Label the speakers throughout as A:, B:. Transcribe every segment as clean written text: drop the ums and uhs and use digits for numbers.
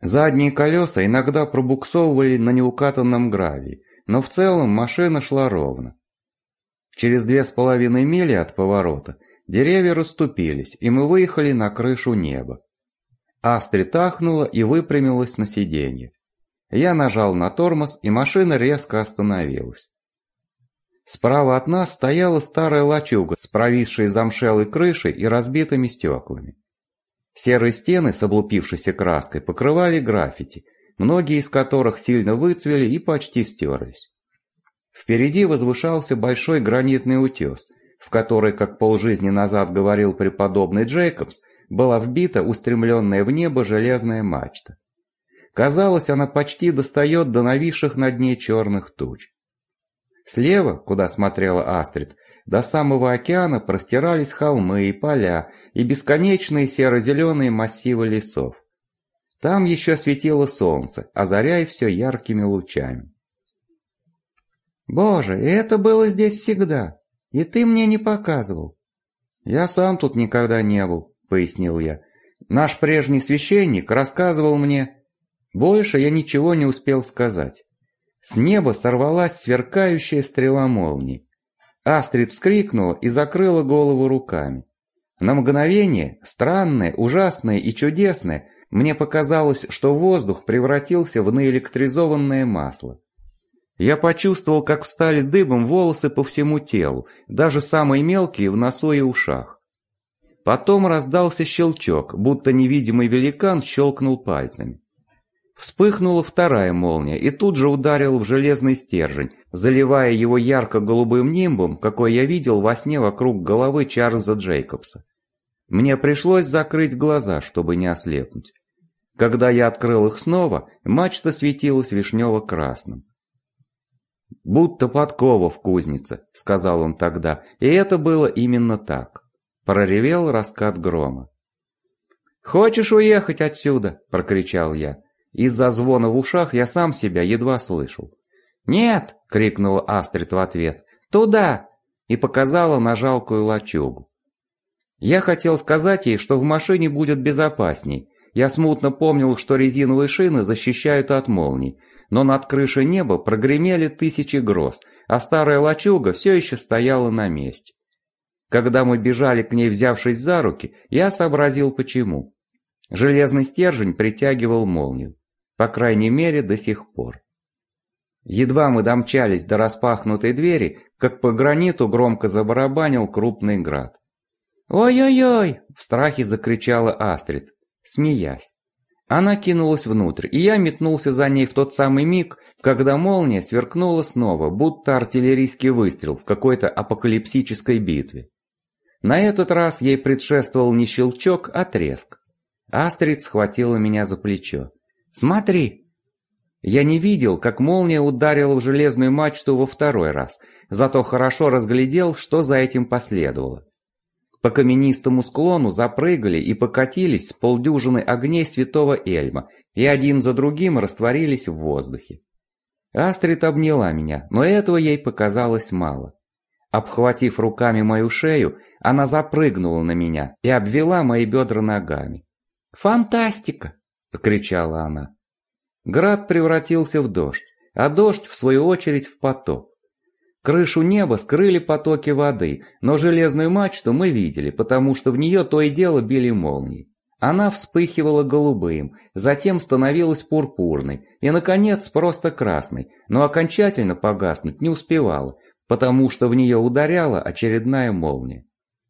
A: Задние колеса иногда пробуксовывали на неукатанном гравии, но в целом машина шла ровно. Через 2,5 мили от поворота деревья расступились, и мы выехали на крышу неба. Астрид ахнула и выпрямилась на сиденье. Я нажал на тормоз, и машина резко остановилась. Справа от нас стояла старая лачуга с провисшей замшелой крышей и разбитыми стеклами. Серые стены с облупившейся краской покрывали граффити, многие из которых сильно выцвели и почти стерлись. Впереди возвышался большой гранитный утес, в который, как полжизни назад говорил преподобный Джейкобс, была вбита устремленная в небо железная мачта. Казалось, она почти достает до нависших над ней черных туч. Слева, куда смотрела Астрид, до самого океана простирались холмы и поля и бесконечные серо-зеленые массивы лесов. Там еще светило солнце, озаряя все яркими лучами. «Боже, и это было здесь всегда, и ты мне не показывал». «Я сам тут никогда не был», — пояснил я. «Наш прежний священник рассказывал мне...» Больше я ничего не успел сказать. С неба сорвалась сверкающая стрела молнии. Астрид вскрикнула и закрыла голову руками. На мгновение, странное, ужасное и чудесное, мне показалось, что воздух превратился в наэлектризованное масло. Я почувствовал, как встали дыбом волосы по всему телу, даже самые мелкие в носу и ушах. Потом раздался щелчок, будто невидимый великан щелкнул пальцами. Вспыхнула вторая молния и тут же ударила в железный стержень, заливая его ярко-голубым нимбом, какой я видел во сне вокруг головы Чарльза Джейкобса. Мне пришлось закрыть глаза, чтобы не ослепнуть. Когда я открыл их снова, мачта светилась вишнево-красным. «Будто подкова в кузнице», — сказал он тогда, и это было именно так. Проревел раскат грома. «Хочешь уехать отсюда?» — прокричал я. Из-за звона в ушах я сам себя едва слышал. «Нет!» — крикнула Астрид в ответ. «Туда!» и показала на жалкую лачугу. Я хотел сказать ей, что в машине будет безопасней. Я смутно помнил, что резиновые шины защищают от молний, но над крышей неба прогремели тысячи гроз, а старая лачуга все еще стояла на месте. Когда мы бежали к ней, взявшись за руки, я сообразил почему. Железный стержень притягивал молнию. По крайней мере, до сих пор. Едва мы домчались до распахнутой двери, как по граниту громко забарабанил крупный град. «Ой-ой-ой!» — в страхе закричала Астрид, смеясь. Она кинулась внутрь, и я метнулся за ней в тот самый миг, когда молния сверкнула снова, будто артиллерийский выстрел в какой-то апокалипсической битве. На этот раз ей предшествовал не щелчок, а треск. Астрид схватила меня за плечо. «Смотри!» Я не видел, как молния ударила в железную мачту во второй раз, зато хорошо разглядел, что за этим последовало. По каменистому склону запрыгали и покатились с полдюжины огней святого Эльма, и один за другим растворились в воздухе. Астрид обняла меня, но этого ей показалось мало. Обхватив руками мою шею, она запрыгнула на меня и обвела мои бедра ногами. «Фантастика!» — кричала она. Град превратился в дождь, а дождь, в свою очередь, в потоп. Крышу неба скрыли потоки воды, но железную мачту мы видели, потому что в нее то и дело били молнии. Она вспыхивала голубым, затем становилась пурпурной и, наконец, просто красной, но окончательно погаснуть не успевала, потому что в нее ударяла очередная молния.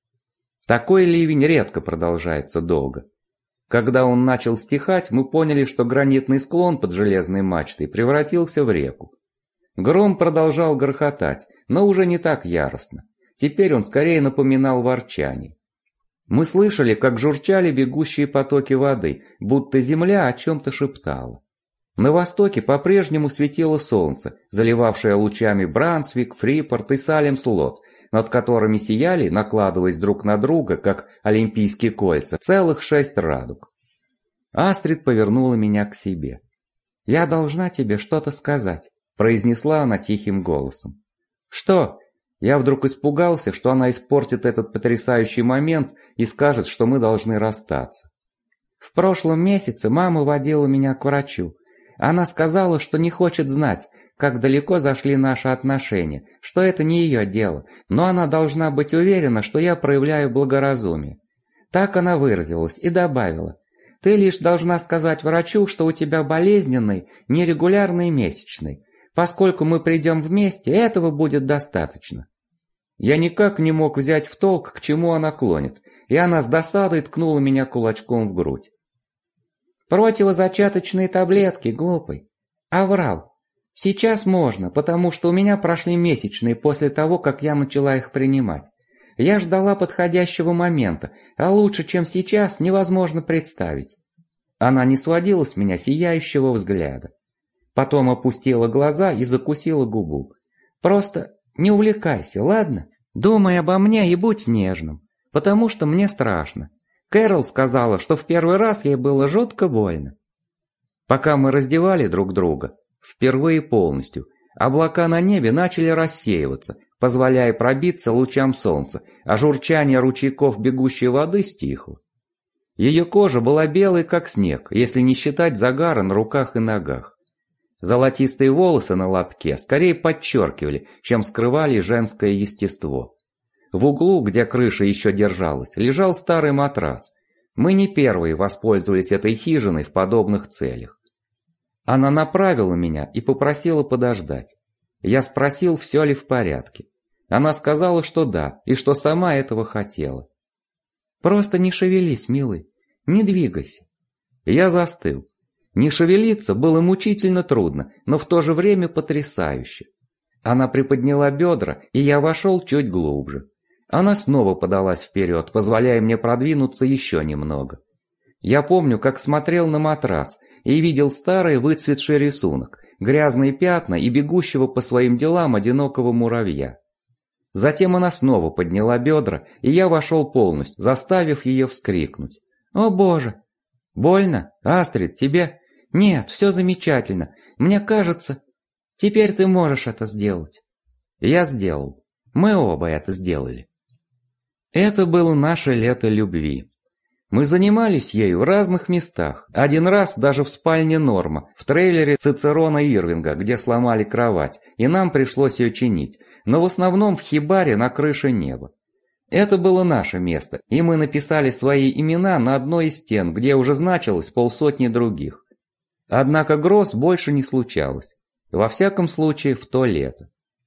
A: Такой ливень редко продолжается долго. Когда он начал стихать, мы поняли, что гранитный склон под железной мачтой превратился в реку. Гром продолжал грохотать, но уже не так яростно. Теперь он скорее напоминал ворчание. Мы слышали, как журчали бегущие потоки воды, будто земля о чем-то шептала. На востоке по-прежнему светило солнце, заливавшее лучами Брансвик, Фрипорт и Салем-Слот, над которыми сияли, накладываясь друг на друга, как олимпийские кольца, целых 6 радуг. Астрид повернула меня к себе. «Я должна тебе что-то сказать», — произнесла она тихим голосом. «Что?» Я вдруг испугался, что она испортит этот потрясающий момент и скажет, что мы должны расстаться. В прошлом месяце мама водила меня к врачу. Она сказала, что не хочет знать, как далеко зашли наши отношения, что это не ее дело, но она должна быть уверена, что я проявляю благоразумие. Так она выразилась и добавила: «Ты лишь должна сказать врачу, что у тебя болезненный, нерегулярный месячный. Поскольку мы придем вместе, этого будет достаточно». Я никак не мог взять в толк, к чему она клонит, и она с досадой ткнула меня кулачком в грудь. «Противозачаточные таблетки, глупый. Оврал. Сейчас можно, потому что у меня прошли месячные после того, как я начала их принимать. Я ждала подходящего момента, а лучше, чем сейчас, невозможно представить». Она не сводила с меня сияющего взгляда. Потом опустила глаза и закусила губу. «Просто не увлекайся, ладно? Думай обо мне и будь нежным, потому что мне страшно. Кэрол сказала, что в первый раз ей было жутко больно». Пока мы раздевали друг друга, впервые полностью, облака на небе начали рассеиваться, позволяя пробиться лучам солнца, а журчание ручейков бегущей воды стихло. Ее кожа была белой, как снег, если не считать загара на руках и ногах. Золотистые волосы на лобке скорее подчеркивали, чем скрывали женское естество. В углу, где крыша еще держалась, лежал старый матрас. Мы не первые воспользовались этой хижиной в подобных целях. Она направила меня и попросила подождать. Я спросил, все ли в порядке. Она сказала, что да, и что сама этого хотела. «Просто не шевелись, милый, не двигайся». Я застыл. Не шевелиться было мучительно трудно, но в то же время потрясающе. Она приподняла бедра, и я вошел чуть глубже. Она снова подалась вперед, позволяя мне продвинуться еще немного. Я помню, как смотрел на матрас и видел старый выцветший рисунок, грязные пятна и бегущего по своим делам одинокого муравья. Затем она снова подняла бедра, и я вошел полностью, заставив ее вскрикнуть. «О боже! Больно? Астрид, тебе?» «Нет, все замечательно. Мне кажется, теперь ты можешь это сделать». Я сделал. Мы оба это сделали. Это было наше лето любви. Мы занимались ею в разных местах. Один раз даже в спальне Норма, в трейлере Цицерона Ирвинга, где сломали кровать, и нам пришлось ее чинить, но в основном в хибаре на крыше неба. Это было наше место, и мы написали свои имена на одной из стен, где уже значилось полсотни других. Однако гроз больше не случалось. Во всяком случае, в то лето.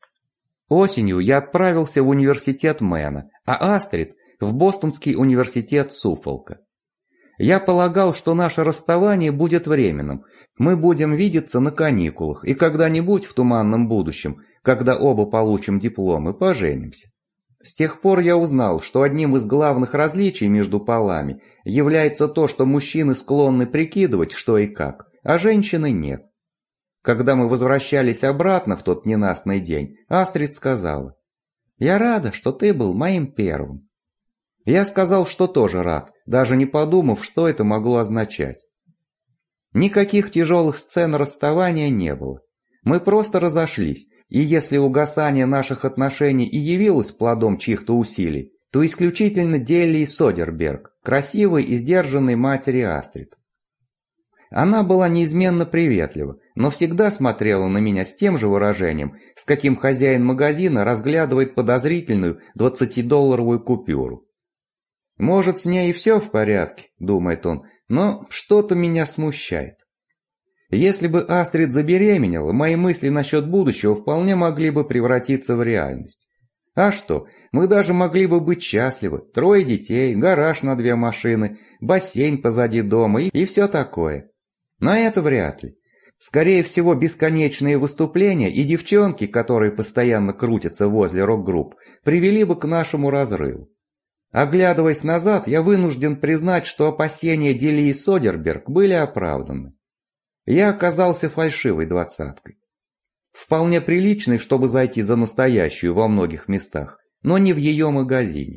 A: Осенью я отправился в университет Мэна, а Астрид – в Бостонский университет Суффолка. Я полагал, что наше расставание будет временным. Мы будем видеться на каникулах и когда-нибудь в туманном будущем, когда оба получим дипломы, поженимся. С тех пор я узнал, что одним из главных различий между полами является то, что мужчины склонны прикидывать, что и как, а женщины нет. Когда мы возвращались обратно в тот ненастный день, Астрид сказала: «Я рада, что ты был моим первым». Я сказал, что тоже рад, даже не подумав, что это могло означать. Никаких тяжелых сцен расставания не было. Мы просто разошлись, и если угасание наших отношений и явилось плодом чьих-то усилий, то исключительно Делии Содерберг, красивой и сдержанной матери Астрид. Она была неизменно приветлива, но всегда смотрела на меня с тем же выражением, с каким хозяин магазина разглядывает подозрительную 20-долларовую купюру. «Может, с ней и все в порядке», — думает он, — «но что-то меня смущает». Если бы Астрид забеременела, мои мысли насчет будущего вполне могли бы превратиться в реальность. А что, мы даже могли бы быть счастливы, 3 детей, гараж на 2 машины, бассейн позади дома и все такое. Но это вряд ли. Скорее всего, бесконечные выступления и девчонки, которые постоянно крутятся возле рок-групп, привели бы к нашему разрыву. Оглядываясь назад, я вынужден признать, что опасения Делии Содерберг были оправданы. Я оказался фальшивой 20-кой. Вполне приличной, чтобы зайти за настоящую во многих местах, но не в ее магазине.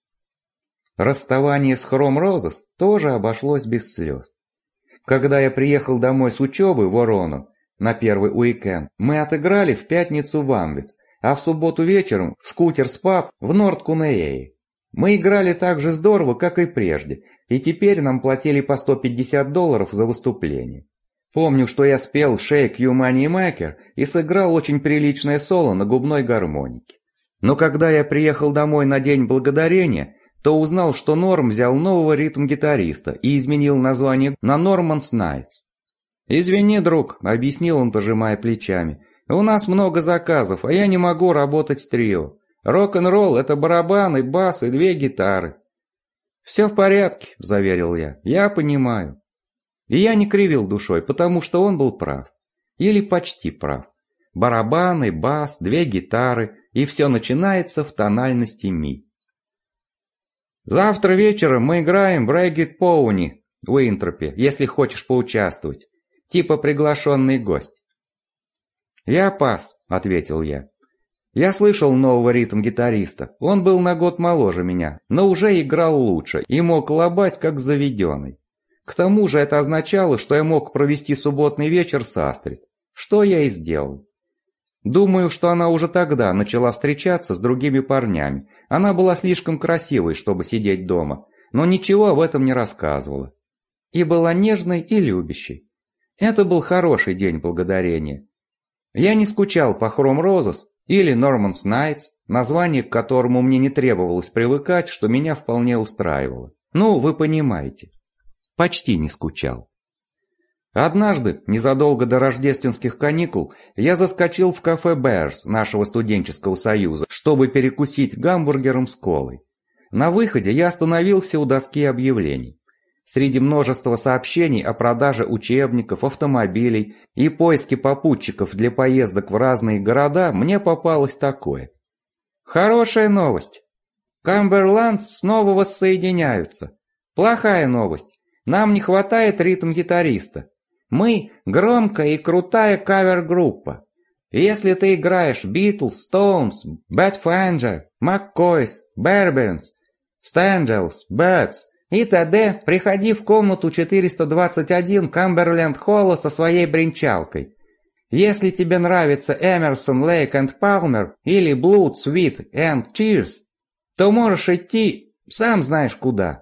A: Расставание с Хром Розес тоже обошлось без слез. Когда я приехал домой с учебы в Орону на первый уикенд, мы отыграли в пятницу в Амвиц, а в субботу вечером в Скутерс Паб в Норд-Кунеее. Мы играли так же здорово, как и прежде, и теперь нам платили по $150 за выступление. Помню, что я спел «Shake You Money Maker» и сыграл очень приличное соло на губной гармонике. Но когда я приехал домой на День Благодарения, то узнал, что Норм взял нового ритм-гитариста и изменил название на Norman's Nights. «Извини, друг», — объяснил он, пожимая плечами, — «у нас много заказов, а я не могу работать с трио. Рок-н-ролл — это барабаны, бас и 2 гитары». «Все в порядке», — заверил я понимаю». И я не кривил душой, потому что он был прав. Или почти прав. Барабаны, бас, 2 гитары, и все начинается в тональности ми. «Завтра вечером мы играем Break It Pony в Уинтропе, если хочешь поучаствовать. Типа приглашенный гость». «Я пас», — ответил я. Я слышал нового ритм-гитариста. Он был на год моложе меня, но уже играл лучше и мог лобать как заведенный. К тому же это означало, что я мог провести субботний вечер с Астрид, что я и сделал. Думаю, что она уже тогда начала встречаться с другими парнями. Она была слишком красивой, чтобы сидеть дома, но ничего об этом не рассказывала. И была нежной и любящей. Это был хороший день благодарения. Я не скучал по Chrome Roses или Norman's Nights, название к которому мне не требовалось привыкать, что меня вполне устраивало. Ну, вы понимаете. Почти не скучал. Однажды, незадолго до рождественских каникул, я заскочил в кафе Bears нашего студенческого союза, чтобы перекусить гамбургером с колой. На выходе я остановился у доски объявлений. Среди множества сообщений о продаже учебников, автомобилей и поиске попутчиков для поездок в разные города мне попалось такое. Хорошая новость. Камберландс снова воссоединяются. Плохая новость. Нам не хватает ритм-гитариста. Мы – громкая и крутая кавер-группа. Если ты играешь Beatles, Stones, Badfinger, McCoys, Bearberns, Stangels, Birds и т.д., приходи в комнату 421 Камберленд-Холла со своей бренчалкой. Если тебе нравится Эмерсон, Лейк энд Палмер или Blood, Sweat and Tears, то можешь идти сам знаешь куда.